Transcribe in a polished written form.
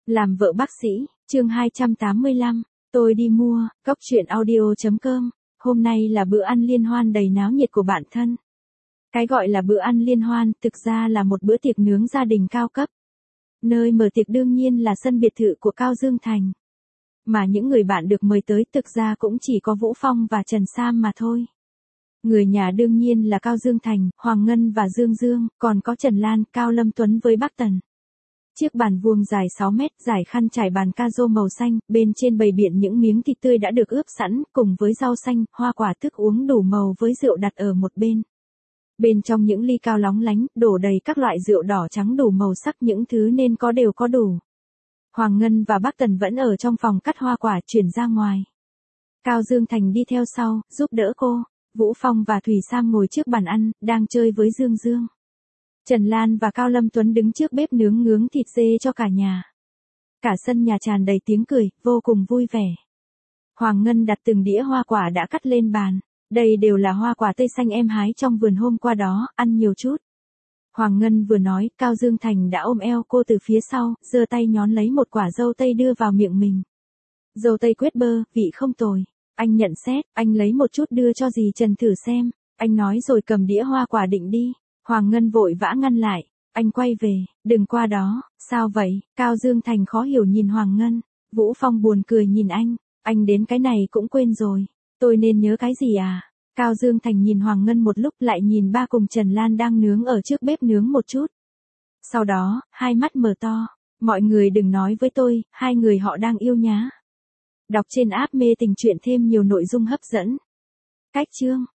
Làm vợ bác sĩ, chương 285, tôi đi mua, cóc truyện audio.com, hôm nay là bữa ăn liên hoan đầy náo nhiệt của bạn thân. Cái gọi là bữa ăn liên hoan thực ra là một bữa tiệc nướng gia đình cao cấp. Nơi mở tiệc đương nhiên là sân biệt thự của Cao Dương Thành. Mà những người bạn được mời tới thực ra cũng chỉ có Vũ Phong và Trần Sam mà thôi. Người nhà đương nhiên là Cao Dương Thành, Hoàng Ngân và Dương Dương, còn có Trần Lan, Cao Lâm Tuấn với Bắc Tần. Chiếc bàn vuông dài 6 mét, dải khăn trải bàn ca rô màu xanh, bên trên bày biện những miếng thịt tươi đã được ướp sẵn, cùng với rau xanh, hoa quả thức uống đủ màu với rượu đặt ở một bên. Bên trong những ly cao lóng lánh, đổ đầy các loại rượu đỏ trắng đủ màu sắc, những thứ nên có đều có đủ. Hoàng Ngân và Bắc Tần vẫn ở trong phòng cắt hoa quả chuyển ra ngoài. Cao Dương Thành đi theo sau, giúp đỡ cô. Vũ Phong và Thủy Sam ngồi trước bàn ăn, đang chơi với Dương Dương. Trần Lan và Cao Lâm Tuấn đứng trước bếp nướng thịt dê cho cả nhà. Cả sân nhà tràn đầy tiếng cười, vô cùng vui vẻ. Hoàng Ngân đặt từng đĩa hoa quả đã cắt lên bàn. Đây đều là hoa quả tây xanh em hái trong vườn hôm qua đó, ăn nhiều chút. Hoàng Ngân vừa nói, Cao Dương Thành đã ôm eo cô từ phía sau, giơ tay nhón lấy một quả dâu tây đưa vào miệng mình. Dâu tây quết bơ, vị không tồi. Anh nhận xét, anh lấy một chút đưa cho dì Trần thử xem. Anh nói rồi cầm đĩa hoa quả định đi. Hoàng Ngân vội vã ngăn lại. Anh quay về, đừng qua đó. Sao vậy? Cao Dương Thành khó hiểu nhìn Hoàng Ngân. Vũ Phong buồn cười nhìn anh đến cái này cũng quên rồi. Tôi nên nhớ cái gì à? Cao Dương Thành nhìn Hoàng Ngân một lúc lại nhìn ba cùng Trần Lan đang nướng ở trước bếp nướng một chút. Sau đó, hai mắt mở to. Mọi người đừng nói với tôi, hai người họ đang yêu nhá. Đọc trên app Mê Tình Truyện thêm nhiều nội dung hấp dẫn. Cách chương